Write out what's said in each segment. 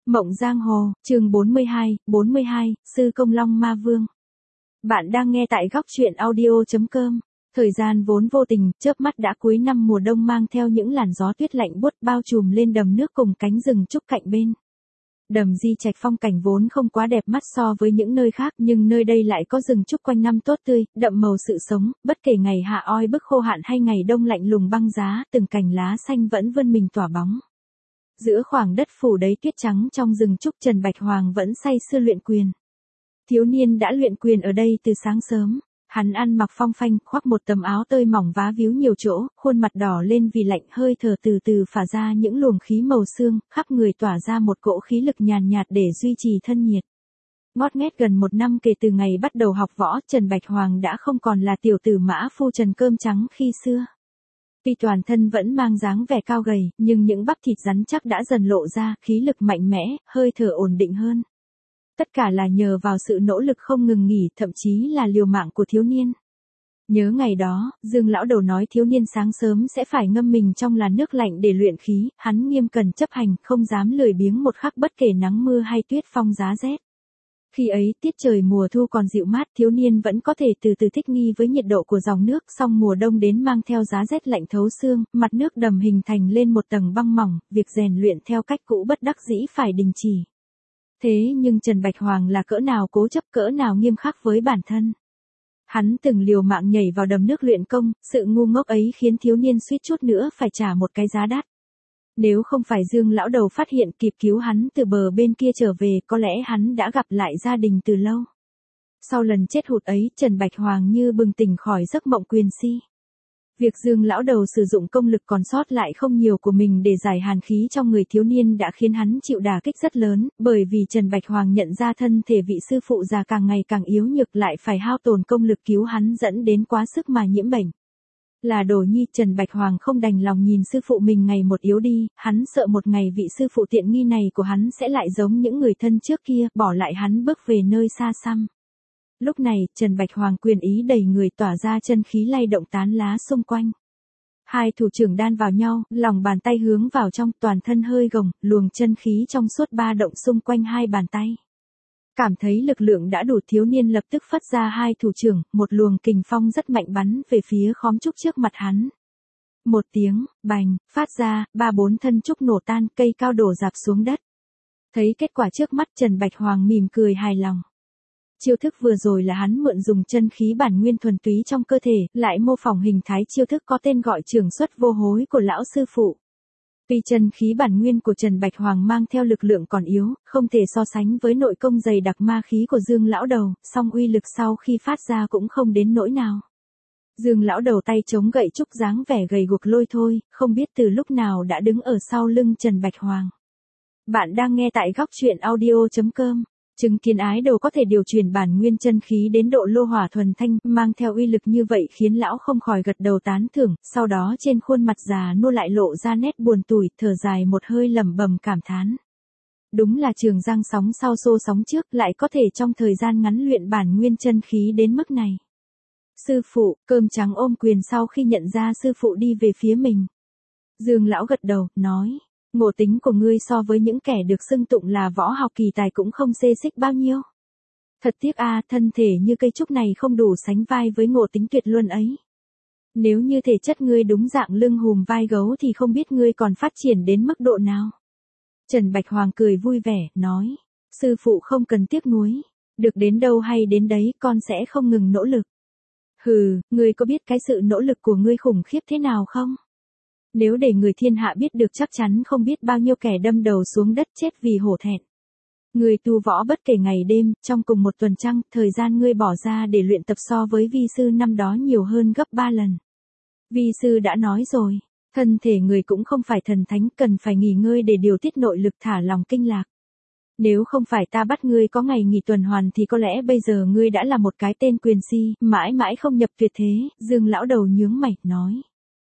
Mộng Giang Hồ, chương 42, Sư Công Long Ma Vương. Bạn đang nghe tại góc truyện audio.com. Thời gian vốn vô tình, chớp mắt đã cuối năm mùa đông mang theo những làn gió tuyết lạnh buốt bao trùm lên đầm nước cùng cánh rừng trúc cạnh bên. Đầm Di Trạch phong cảnh vốn không quá đẹp mắt so với những nơi khác, nhưng nơi đây lại có rừng trúc quanh năm tốt tươi, đậm màu sự sống, bất kể ngày hạ oi bức khô hạn hay ngày đông lạnh lùng băng giá, từng cành lá xanh vẫn vươn mình tỏa bóng. Giữa khoảng đất phủ đầy tuyết trắng trong rừng trúc, Trần Bạch Hoàng vẫn say sưa luyện quyền. Thiếu niên đã luyện quyền ở đây từ sáng sớm. Hắn ăn mặc phong phanh, khoác một tấm áo tơi mỏng vá víu nhiều chỗ, khuôn mặt đỏ lên vì lạnh, hơi thở từ từ phả ra những luồng khí màu xương, khắp người tỏa ra một cỗ khí lực nhàn nhạt để duy trì thân nhiệt. Ngót nghét gần một năm kể từ ngày bắt đầu học võ, Trần Bạch Hoàng đã không còn là tiểu tử mã phu trần cơm trắng khi xưa. Tuy toàn thân vẫn mang dáng vẻ cao gầy, nhưng những bắp thịt rắn chắc đã dần lộ ra, khí lực mạnh mẽ, hơi thở ổn định hơn. Tất cả là nhờ vào sự nỗ lực không ngừng nghỉ, thậm chí là liều mạng của thiếu niên. Nhớ ngày đó, Dương lão đầu nói thiếu niên sáng sớm sẽ phải ngâm mình trong làn nước lạnh để luyện khí, hắn nghiêm cẩn chấp hành, không dám lười biếng một khắc bất kể nắng mưa hay tuyết phong giá rét. Khi ấy, tiết trời mùa thu còn dịu mát, thiếu niên vẫn có thể từ từ thích nghi với nhiệt độ của dòng nước, song mùa đông đến mang theo giá rét lạnh thấu xương, mặt nước đầm hình thành lên một tầng băng mỏng, việc rèn luyện theo cách cũ bất đắc dĩ phải đình chỉ. Thế nhưng Trần Bạch Hoàng là cỡ nào cố chấp, cỡ nào nghiêm khắc với bản thân. Hắn từng liều mạng nhảy vào đầm nước luyện công, sự ngu ngốc ấy khiến thiếu niên suýt chút nữa phải trả một cái giá đắt. Nếu không phải Dương lão đầu phát hiện kịp cứu hắn từ bờ bên kia trở về, có lẽ hắn đã gặp lại gia đình từ lâu. Sau lần chết hụt ấy, Trần Bạch Hoàng như bừng tỉnh khỏi giấc mộng quyền si. Việc Dương lão đầu sử dụng công lực còn sót lại không nhiều của mình để giải hàn khí trong người thiếu niên đã khiến hắn chịu đả kích rất lớn, bởi vì Trần Bạch Hoàng nhận ra thân thể vị sư phụ già càng ngày càng yếu nhược, lại phải hao tổn công lực cứu hắn dẫn đến quá sức mà nhiễm bệnh. Là đồ nhi, Trần Bạch Hoàng không đành lòng nhìn sư phụ mình ngày một yếu đi, hắn sợ một ngày vị sư phụ tiện nghi này của hắn sẽ lại giống những người thân trước kia, bỏ lại hắn bước về nơi xa xăm. Lúc này, Trần Bạch Hoàng quyền ý đầy người, tỏa ra chân khí lay động tán lá xung quanh. Hai thủ trưởng đan vào nhau, lòng bàn tay hướng vào trong, toàn thân hơi gồng, luồng chân khí trong suốt ba động xung quanh hai bàn tay. Cảm thấy lực lượng đã đủ, thiếu niên lập tức phất ra hai thủ trưởng, một luồng kình phong rất mạnh bắn về phía khóm trúc trước mặt hắn. Một tiếng, bành, phát ra, 3-4 thân trúc nổ tan, cây cao đổ rạp xuống đất. Thấy kết quả trước mắt, Trần Bạch Hoàng mỉm cười hài lòng. Chiêu thức vừa rồi là hắn mượn dùng chân khí bản nguyên thuần túy trong cơ thể, lại mô phỏng hình thái chiêu thức có tên gọi trường xuất vô hối của lão sư phụ. Vì chân khí bản nguyên của Trần Bạch Hoàng mang theo lực lượng còn yếu, không thể so sánh với nội công dày đặc ma khí của Dương lão đầu, song uy lực sau khi phát ra cũng không đến nỗi nào. Dương lão đầu tay chống gậy trúc, dáng vẻ gầy guộc lôi thôi, không biết từ lúc nào đã đứng ở sau lưng Trần Bạch Hoàng. Bạn đang nghe tại góc truyện audio.com. Chứng kiến ái đồ có thể điều chuyển bản nguyên chân khí đến độ lô hỏa thuần thanh, mang theo uy lực như vậy khiến lão không khỏi gật đầu tán thưởng, sau đó trên khuôn mặt già nua lại lộ ra nét buồn tủi, thở dài một hơi lẩm bẩm cảm thán. Đúng là Trường Giang sóng sau xô sóng trước, lại có thể trong thời gian ngắn luyện bản nguyên chân khí đến mức này. Sư phụ, cơm trắng ôm quyền sau khi nhận ra sư phụ đi về phía mình. Dương lão gật đầu, nói. Ngộ tính của ngươi so với những kẻ được xưng tụng là võ học kỳ tài cũng không xê xích bao nhiêu. Thật tiếc a, thân thể như cây trúc này không đủ sánh vai với ngộ tính tuyệt luân ấy. Nếu như thể chất ngươi đúng dạng lưng hùm vai gấu thì không biết ngươi còn phát triển đến mức độ nào. Trần Bạch Hoàng cười vui vẻ, nói. Sư phụ không cần tiếc nuối. Được đến đâu hay đến đấy, con sẽ không ngừng nỗ lực. Hừ, ngươi có biết cái sự nỗ lực của ngươi khủng khiếp thế nào không? Nếu để người thiên hạ biết được chắc chắn không biết bao nhiêu kẻ đâm đầu xuống đất chết vì hổ thẹn. Người tu võ bất kể ngày đêm, trong cùng một tuần trăng, thời gian ngươi bỏ ra để luyện tập so với vi sư năm đó nhiều hơn gấp 3 lần. Vi sư đã nói rồi, thân thể người cũng không phải thần thánh, cần phải nghỉ ngơi để điều tiết nội lực, thả lòng kinh lạc. Nếu không phải ta bắt ngươi có ngày nghỉ tuần hoàn thì có lẽ bây giờ ngươi đã là một cái tên quyền si, mãi mãi không nhập tuyệt thế. Dương lão đầu nhướng mày, nói.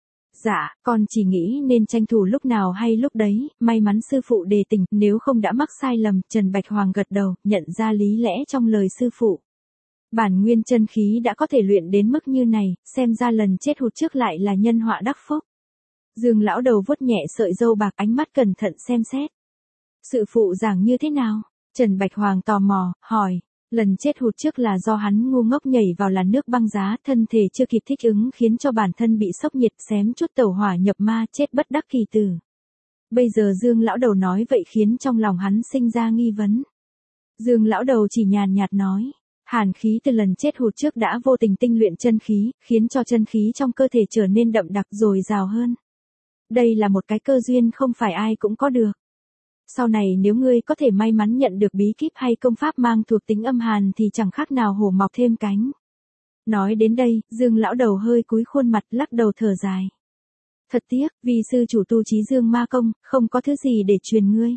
Dạ, con chỉ nghĩ nên tranh thủ lúc nào hay lúc đấy, may mắn sư phụ đề tỉnh, nếu không đã mắc sai lầm. Trần Bạch Hoàng gật đầu, nhận ra lý lẽ trong lời sư phụ. Bản nguyên chân khí đã có thể luyện đến mức như này, xem ra lần chết hụt trước lại là nhân họa đắc phúc. Dương lão đầu vuốt nhẹ sợi râu bạc, ánh mắt cẩn thận xem xét. Sự phụ giảng như thế nào? Trần Bạch Hoàng tò mò, hỏi. Lần chết hụt trước là do hắn ngu ngốc nhảy vào làn nước băng giá, thân thể chưa kịp thích ứng khiến cho bản thân bị sốc nhiệt xém chút tẩu hỏa nhập ma, chết bất đắc kỳ tử. Bây giờ Dương lão đầu nói vậy khiến trong lòng hắn sinh ra nghi vấn. Dương lão đầu chỉ nhàn nhạt nói, hàn khí từ lần chết hụt trước đã vô tình tinh luyện chân khí, khiến cho chân khí trong cơ thể trở nên đậm đặc dồi dào hơn. Đây là một cái cơ duyên không phải ai cũng có được. Sau này nếu ngươi có thể may mắn nhận được bí kíp hay công pháp mang thuộc tính âm hàn thì chẳng khác nào hổ mọc thêm cánh. Nói đến đây, Dương lão đầu hơi cúi khuôn mặt lắc đầu thở dài. Thật tiếc, vì sư chủ tu chí Dương ma công, không có thứ gì để truyền ngươi.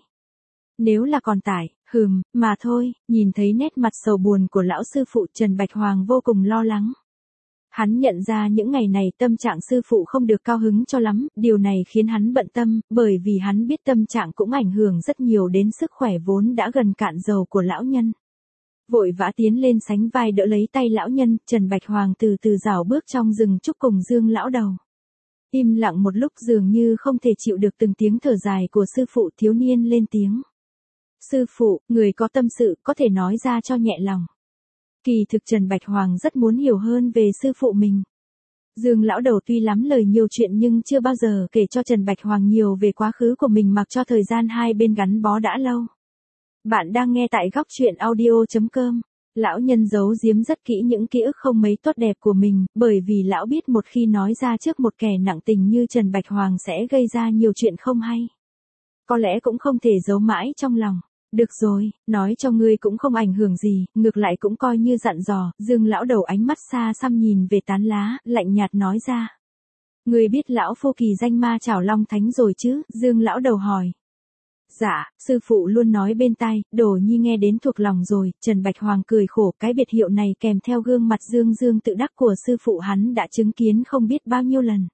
Nếu là còn tải, mà thôi, nhìn thấy nét mặt sầu buồn của lão sư phụ Trần Bạch Hoàng vô cùng lo lắng. Hắn nhận ra những ngày này tâm trạng sư phụ không được cao hứng cho lắm, điều này khiến hắn bận tâm, bởi vì hắn biết tâm trạng cũng ảnh hưởng rất nhiều đến sức khỏe vốn đã gần cạn dầu của lão nhân. Vội vã tiến lên sánh vai đỡ lấy tay lão nhân, Trần Bạch Hoàng từ từ rảo bước trong rừng trúc cùng Dương lão đầu. Im lặng một lúc dường như không thể chịu được từng tiếng thở dài của sư phụ, thiếu niên lên tiếng. Sư phụ, người có tâm sự có thể nói ra cho nhẹ lòng. Kỳ thực Trần Bạch Hoàng rất muốn hiểu hơn về sư phụ mình. Dương lão đầu tuy lắm lời nhiều chuyện nhưng chưa bao giờ kể cho Trần Bạch Hoàng nhiều về quá khứ của mình mặc cho thời gian hai bên gắn bó đã lâu. Bạn đang nghe tại góc truyện audio.com. Lão nhân giấu giếm rất kỹ những ký ức không mấy tốt đẹp của mình, bởi vì lão biết một khi nói ra trước một kẻ nặng tình như Trần Bạch Hoàng sẽ gây ra nhiều chuyện không hay. Có lẽ cũng không thể giấu mãi trong lòng. Được rồi, nói cho ngươi cũng không ảnh hưởng gì, ngược lại cũng coi như dặn dò. Dương lão đầu ánh mắt xa xăm nhìn về tán lá, lạnh nhạt nói ra. Ngươi biết lão phu kỳ danh Ma Chảo Long Thánh rồi chứ? Dương lão đầu hỏi. Dạ, sư phụ luôn nói bên tai, Đồ Nhi nghe đến thuộc lòng rồi. Trần Bạch Hoàng cười khổ, cái biệt hiệu này kèm theo gương mặt dương dương tự đắc của sư phụ hắn đã chứng kiến không biết bao nhiêu lần.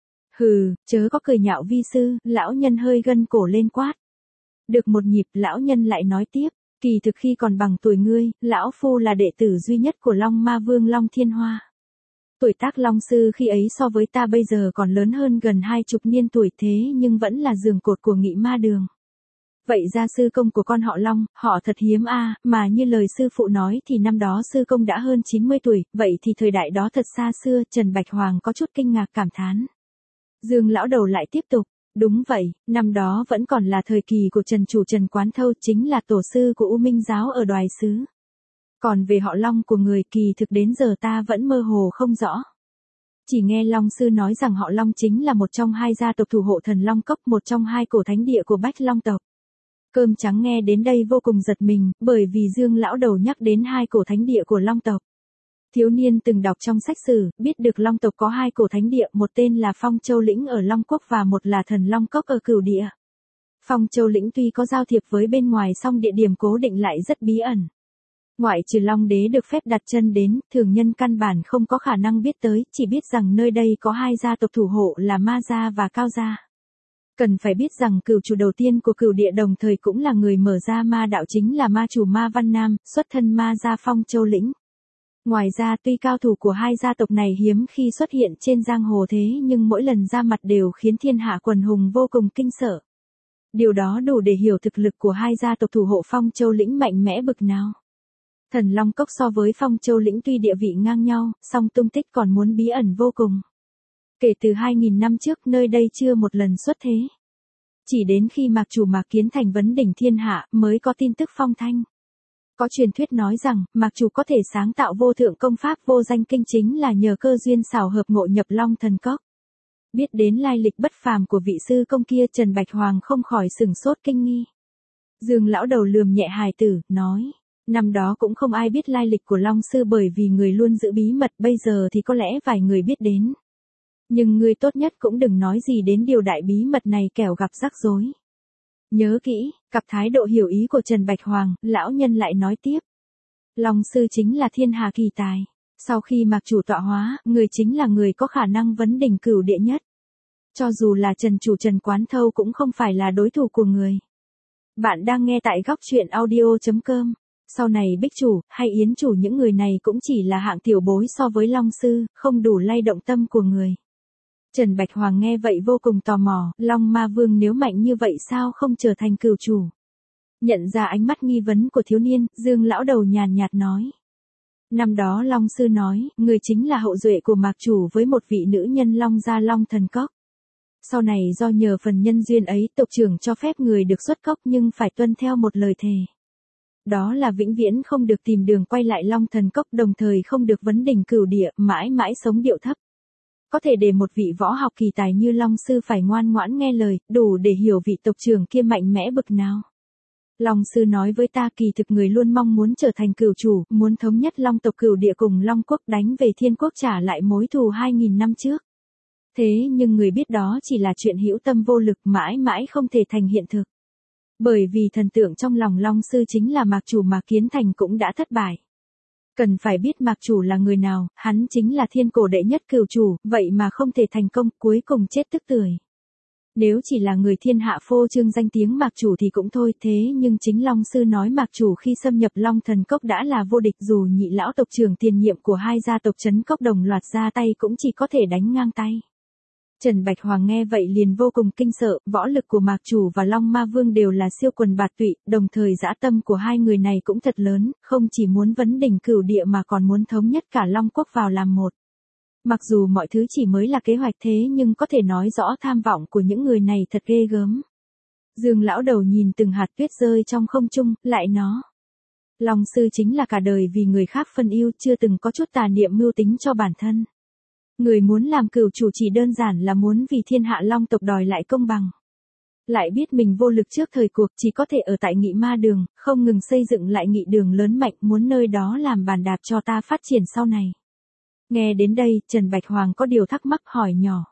Hừ, chớ có cười nhạo vi sư, lão nhân hơi gân cổ lên quát. Được một nhịp, lão nhân lại nói tiếp, kỳ thực khi còn bằng tuổi ngươi, lão phu là đệ tử duy nhất của Long Ma Vương Long Thiên Hoa. Tuổi tác Long sư khi ấy so với ta bây giờ còn lớn hơn gần 20 niên tuổi, thế nhưng vẫn là giường cột của Nghị Ma Đường. Vậy ra sư công của con họ Long, họ thật hiếm a, mà như lời sư phụ nói thì năm đó sư công đã hơn 90 tuổi, vậy thì thời đại đó thật xa xưa. Trần Bạch Hoàng có chút kinh ngạc cảm thán. Dương lão đầu lại tiếp tục. Đúng vậy, năm đó vẫn còn là thời kỳ của Trần chủ Trần Quán Thâu, chính là tổ sư của U Minh giáo ở Đoài Xứ. Còn về họ Long của người, kỳ thực đến giờ ta vẫn mơ hồ không rõ. Chỉ nghe Long sư nói rằng họ Long chính là một trong hai gia tộc thủ hộ thần Long Cốc, một trong hai cổ thánh địa của Bách Long tộc. Cơm trắng nghe đến đây vô cùng giật mình, bởi vì Dương lão đầu nhắc đến hai cổ thánh địa của Long tộc. Thiếu niên từng đọc trong sách sử, biết được Long tộc có hai cổ thánh địa, một tên là Phong Châu Lĩnh ở Long Quốc và một là Thần Long Cốc ở Cửu Địa. Phong Châu Lĩnh tuy có giao thiệp với bên ngoài song địa điểm cố định lại rất bí ẩn. Ngoại trừ Long Đế được phép đặt chân đến, thường nhân căn bản không có khả năng biết tới, chỉ biết rằng nơi đây có hai gia tộc thủ hộ là Ma Gia và Cao Gia. Cần phải biết rằng cửu chủ đầu tiên của Cửu Địa đồng thời cũng là người mở ra ma đạo chính là ma chủ Ma Văn Nam, xuất thân Ma Gia Phong Châu Lĩnh. Ngoài ra tuy cao thủ của hai gia tộc này hiếm khi xuất hiện trên giang hồ thế nhưng mỗi lần ra mặt đều khiến thiên hạ quần hùng vô cùng kinh sợ. Điều đó đủ để hiểu thực lực của hai gia tộc thủ hộ Phong Châu Lĩnh mạnh mẽ bực nào. Thần Long Cốc so với Phong Châu Lĩnh tuy địa vị ngang nhau, song tung tích còn muốn bí ẩn vô cùng. Kể từ 2000 năm trước nơi đây chưa một lần xuất thế. Chỉ đến khi Mạc chủ Mạc Kiến thành vấn đỉnh thiên hạ mới có tin tức phong thanh. Có truyền thuyết nói rằng, Mạc chủ có thể sáng tạo vô thượng công pháp vô danh kinh chính là nhờ cơ duyên xảo hợp ngộ nhập Long Thần Cốc. Biết đến lai lịch bất phàm của vị sư công kia, Trần Bạch Hoàng không khỏi sửng sốt kinh nghi. Dương lão đầu lườm nhẹ hài tử, nói, năm đó cũng không ai biết lai lịch của Long sư bởi vì người luôn giữ bí mật, bây giờ thì có lẽ vài người biết đến. Nhưng ngươi tốt nhất cũng đừng nói gì đến điều đại bí mật này kẻo gặp rắc rối. Nhớ kỹ, cặp thái độ hiểu ý của Trần Bạch Hoàng, lão nhân lại nói tiếp. Long sư chính là thiên hà kỳ tài. Sau khi Mạc chủ tọa hóa, người chính là người có khả năng vấn đỉnh Cửu Địa nhất. Cho dù là Trần chủ Trần Quán Thâu cũng không phải là đối thủ của người. Bạn đang nghe tại góc truyện audio.com. Sau này Bích chủ, hay Yến chủ những người này cũng chỉ là hạng tiểu bối so với Long sư, không đủ lay động tâm của người. Trần Bạch Hoàng nghe vậy vô cùng tò mò, Long Ma Vương nếu mạnh như vậy sao không trở thành cửu chủ? Nhận ra ánh mắt nghi vấn của thiếu niên, Dương lão đầu nhàn nhạt nói. Năm đó Long Sư nói, người chính là hậu duệ của Mạc Chủ với một vị nữ nhân Long gia Long Thần Cốc. Sau này do nhờ phần nhân duyên ấy, tộc trưởng cho phép người được xuất cốc nhưng phải tuân theo một lời thề. Đó là vĩnh viễn không được tìm đường quay lại Long Thần Cốc, đồng thời không được vấn đỉnh cửu địa, mãi mãi sống điệu thấp. Có thể để một vị võ học kỳ tài như Long Sư phải ngoan ngoãn nghe lời, đủ để hiểu vị tộc trưởng kia mạnh mẽ bực nào. Long Sư nói với ta kỳ thực người luôn mong muốn trở thành cửu chủ, muốn thống nhất Long tộc cửu địa cùng Long quốc đánh về Thiên quốc trả lại mối thù 2000 năm trước. Thế nhưng người biết đó chỉ là chuyện hữu tâm vô lực, mãi mãi không thể thành hiện thực. Bởi vì thần tượng trong lòng Long Sư chính là Mạc Chủ mà Kiến Thành cũng đã thất bại. Cần phải biết Mạc Chủ là người nào, hắn chính là thiên cổ đệ nhất cửu chủ, vậy mà không thể thành công, cuối cùng chết tức tưởi. Nếu chỉ là người thiên hạ phô trương danh tiếng Mạc Chủ thì cũng thôi, thế nhưng chính Long Sư nói Mạc Chủ khi xâm nhập Long Thần Cốc đã là vô địch, dù nhị lão tộc trưởng tiền nhiệm của hai gia tộc Trấn Cốc đồng loạt ra tay cũng chỉ có thể đánh ngang tay. Trần Bạch Hoàng nghe vậy liền vô cùng kinh sợ, võ lực của Mạc Chủ và Long Ma Vương đều là siêu quần bạt tụy, đồng thời dã tâm của hai người này cũng thật lớn, không chỉ muốn vấn đỉnh cửu địa mà còn muốn thống nhất cả Long quốc vào làm một. Mặc dù mọi thứ chỉ mới là kế hoạch thế nhưng có thể nói rõ tham vọng của những người này thật ghê gớm. Dương lão đầu nhìn từng hạt tuyết rơi trong không trung, lại nó. Long Sư chính là cả đời vì người khác phân ưu, chưa từng có chút tà niệm mưu tính cho bản thân. Người muốn làm cửu chủ chỉ đơn giản là muốn vì thiên hạ Long tộc đòi lại công bằng. Lại biết mình vô lực trước thời cuộc, chỉ có thể ở tại Nghị Ma Đường, không ngừng xây dựng lại Nghị Đường lớn mạnh, muốn nơi đó làm bàn đạp cho ta phát triển sau này. Nghe đến đây, Trần Bạch Hoàng có điều thắc mắc hỏi nhỏ.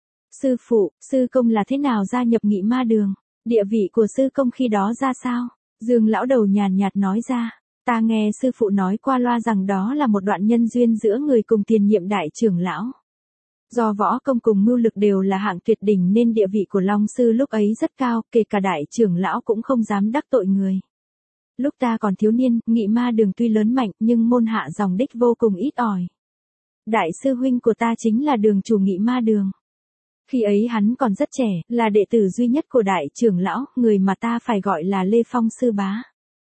Sư phụ, sư công là thế nào gia nhập Nghị Ma Đường? Địa vị của sư công khi đó ra sao? Dương lão đầu nhàn nhạt nói ra. Ta nghe sư phụ nói qua loa rằng đó là một đoạn nhân duyên giữa người cùng tiền nhiệm đại trưởng lão. Do võ công cùng mưu lực đều là hạng tuyệt đỉnh nên địa vị của Long Sư lúc ấy rất cao, kể cả đại trưởng lão cũng không dám đắc tội người. Lúc ta còn thiếu niên, Nghị Ma Đường tuy lớn mạnh nhưng môn hạ dòng đích vô cùng ít ỏi. Đại sư huynh của ta chính là đường chủ Nghị Ma Đường. Khi ấy hắn còn rất trẻ, là đệ tử duy nhất của đại trưởng lão, người mà ta phải gọi là Lê Phong sư bá.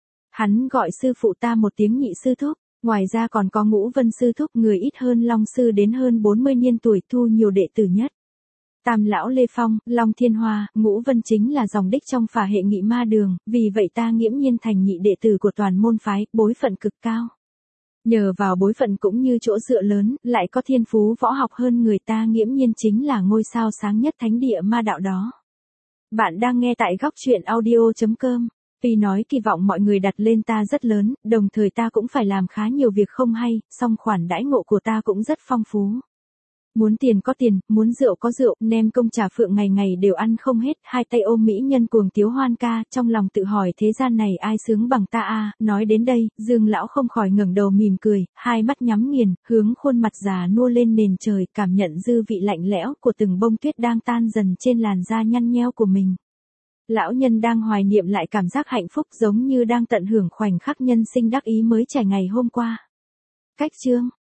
Hắn gọi sư phụ ta một tiếng Nhị sư thúc, ngoài ra còn có Ngũ Vân sư thúc, người ít hơn Long Sư đến hơn 40 niên tuổi, thu nhiều đệ tử nhất. Tam lão Lê Phong, Long Thiên Hoa, Ngũ Vân chính là dòng đích trong phả hệ Nghị Ma Đường, vì vậy ta nghiễm nhiên thành nhị đệ tử của toàn môn phái, bối phận cực cao. Nhờ vào bối phận cũng như chỗ dựa lớn, lại có thiên phú võ học hơn người ta, nghiễm nhiên chính là ngôi sao sáng nhất thánh địa ma đạo đó. Bạn đang nghe tại góc truyện audio.com. Tuy nói kỳ vọng mọi người đặt lên ta rất lớn, đồng thời ta cũng phải làm khá nhiều việc không hay, song khoản đãi ngộ của ta cũng rất phong phú. Muốn tiền có tiền, muốn rượu có rượu, nem công trà phượng ngày ngày đều ăn không hết, hai tay ôm mỹ nhân cuồng tiếu hoan ca, trong lòng tự hỏi thế gian này ai sướng bằng ta a. Nói đến đây, Dương lão không khỏi ngẩng đầu mỉm cười, hai mắt nhắm nghiền, hướng khuôn mặt già nua lên nền trời, cảm nhận dư vị lạnh lẽo của từng bông tuyết đang tan dần trên làn da nhăn nheo của mình. Lão nhân đang hoài niệm lại cảm giác hạnh phúc, giống như đang tận hưởng khoảnh khắc nhân sinh đắc ý mới trải ngày hôm qua. Cách chương